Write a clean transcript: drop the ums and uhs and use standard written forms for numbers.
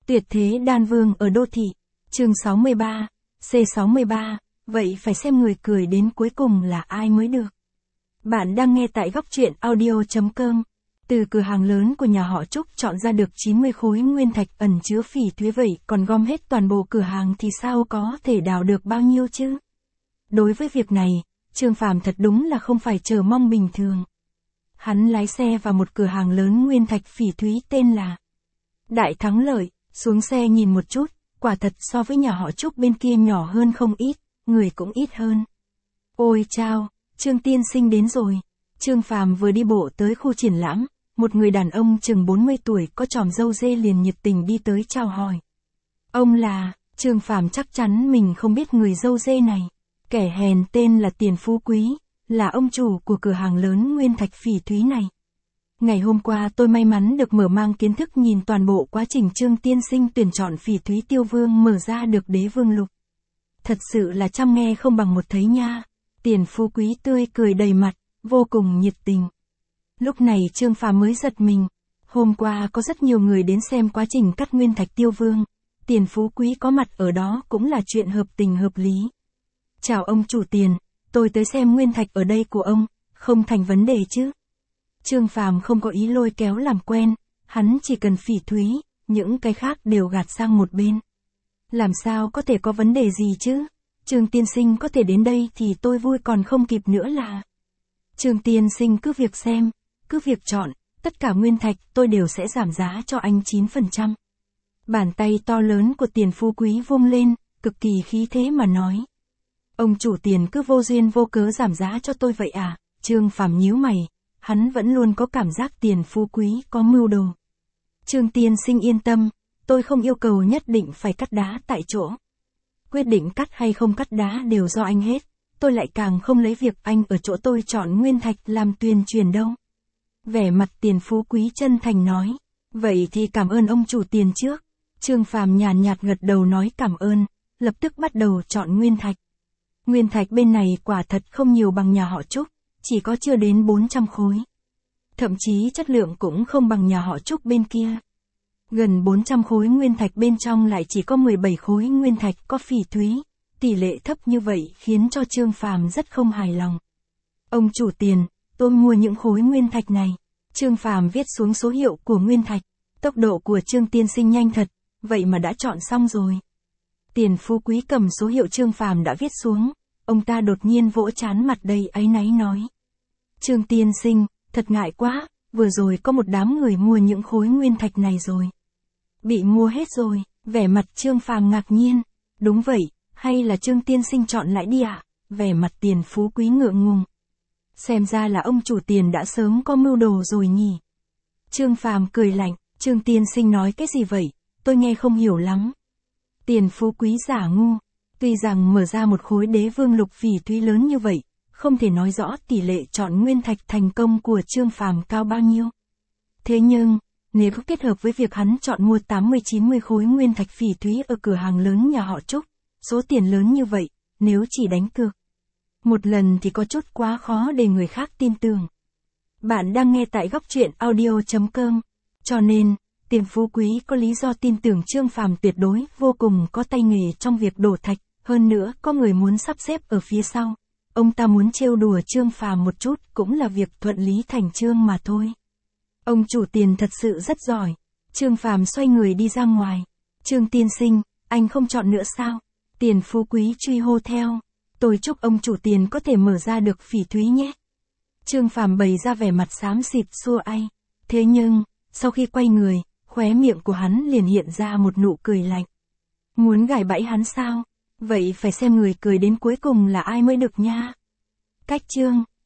Tuyệt thế đan vương ở đô thị. Chương 63, C63, vậy phải xem người cười đến cuối cùng là ai mới được. Bạn đang nghe tại góc truyện audio.com. Từ cửa hàng lớn của nhà họ Trúc chọn ra được 90 khối nguyên thạch ẩn chứa phỉ thúy, vậy còn gom hết toàn bộ cửa hàng thì sao có thể đào được bao nhiêu chứ? Đối với việc này, Trương Phàm thật đúng là không phải chờ mong bình thường. Hắn lái xe vào một cửa hàng lớn nguyên thạch phỉ thúy tên là Đại Thắng Lợi, xuống xe nhìn một chút, quả thật so với nhà họ Trúc bên kia nhỏ hơn không ít, người cũng ít hơn. Ôi chao, Trương tiên sinh đến rồi. Trương Phàm vừa đi bộ tới khu triển lãm, một người đàn ông chừng 40 tuổi có chòm râu dê liền nhiệt tình đi tới chào hỏi. Ông là, Trương Phàm chắc chắn mình không biết người râu dê này. Kẻ hèn tên là Tiền Phú Quý, là ông chủ của cửa hàng lớn nguyên thạch phỉ thúy này. Ngày hôm qua tôi may mắn được mở mang kiến thức nhìn toàn bộ quá trình Trương tiên sinh tuyển chọn phỉ thúy tiêu vương mở ra được đế vương lục. Thật sự là trăm nghe không bằng một thấy nha. Tiền Phú Quý tươi cười đầy mặt, vô cùng nhiệt tình. Lúc này Trương Phàm mới giật mình. Hôm qua có rất nhiều người đến xem quá trình cắt nguyên thạch tiêu vương. Tiền Phú Quý có mặt ở đó cũng là chuyện hợp tình hợp lý. Chào ông chủ Tiền, tôi tới xem nguyên thạch ở đây của ông, không thành vấn đề chứ? Trương Phàm không có ý lôi kéo làm quen, hắn chỉ cần phỉ thúy, những cái khác đều gạt sang một bên. Làm sao có thể có vấn đề gì chứ? Trương tiên sinh có thể đến đây thì tôi vui còn không kịp nữa là. Trương tiên sinh cứ việc xem, cứ việc chọn, tất cả nguyên thạch tôi đều sẽ giảm giá cho anh 9%. Bàn tay to lớn của Tiền Phú Quý vung lên, cực kỳ khí thế mà nói. Ông chủ Tiền cứ vô duyên vô cớ giảm giá cho tôi vậy à? Trương Phàm nhíu mày, hắn vẫn luôn có cảm giác Tiền Phú Quý có mưu đồ. Trương tiên sinh yên tâm, tôi không yêu cầu nhất định phải cắt đá tại chỗ. Quyết định cắt hay không cắt đá đều do anh hết, tôi lại càng không lấy việc anh ở chỗ tôi chọn nguyên thạch làm tuyên truyền đâu. Vẻ mặt Tiền Phú Quý chân thành nói, vậy thì cảm ơn ông chủ Tiền trước. Trương Phàm nhàn nhạt gật đầu nói cảm ơn, lập tức bắt đầu chọn nguyên thạch. Nguyên thạch bên này quả thật không nhiều bằng nhà họ Trúc, chỉ có chưa đến 400 khối. Thậm chí chất lượng cũng không bằng nhà họ Trúc bên kia. Gần 400 khối nguyên thạch bên trong lại chỉ có 17 khối nguyên thạch có phỉ thúy, tỷ lệ thấp như vậy khiến cho Trương Phàm rất không hài lòng. Ông chủ Tiền, tôi mua những khối nguyên thạch này. Trương Phàm viết xuống số hiệu của nguyên thạch, tốc độ của Trương tiên sinh nhanh thật, vậy mà đã chọn xong rồi. Tiền Phú Quý cầm số hiệu Trương Phàm đã viết xuống, ông ta đột nhiên vỗ trán mặt đầy áy náy nói. Trương tiên sinh, thật ngại quá, vừa rồi có một đám người mua những khối nguyên thạch này rồi. Bị mua hết rồi, vẻ mặt Trương Phàm ngạc nhiên. Đúng vậy, hay là Trương tiên sinh chọn lại đi ạ? Vẻ mặt Tiền Phú Quý ngượng ngùng. Xem ra là ông chủ Tiền đã sớm có mưu đồ rồi nhỉ. Trương Phàm cười lạnh, Trương tiên sinh nói cái gì vậy, tôi nghe không hiểu lắm. Tiền Phú Quý giả ngu, tuy rằng mở ra một khối đế vương lục phỉ thúy lớn như vậy, không thể nói rõ tỷ lệ chọn nguyên thạch thành công của Trương Phàm cao bao nhiêu. Thế nhưng, nếu kết hợp với việc hắn chọn mua 80-90 khối nguyên thạch phỉ thúy ở cửa hàng lớn nhà họ Trúc, số tiền lớn như vậy, nếu chỉ đánh cược một lần thì có chút quá khó để người khác tin tưởng. Bạn đang nghe tại góc truyện audio.com, cho nên, Tiền Phú Quý có lý do tin tưởng Trương Phàm tuyệt đối vô cùng có tay nghề trong việc đổ thạch, hơn nữa có người muốn sắp xếp ở phía sau. Ông ta muốn trêu đùa Trương Phàm một chút cũng là việc thuận lý thành chương mà thôi. Ông chủ Tiền thật sự rất giỏi. Trương Phàm xoay người đi ra ngoài. Trương tiên sinh, anh không chọn nữa sao? Tiền Phú Quý truy hô theo. Tôi chúc ông chủ Tiền có thể mở ra được phỉ thúy nhé. Trương Phàm bày ra vẻ mặt xám xịt xua ai. Thế nhưng, sau khi quay người, khóe miệng của hắn liền hiện ra một nụ cười lạnh. Muốn gài bẫy hắn sao? Vậy phải xem người cười đến cuối cùng là ai mới được nha. Cách chương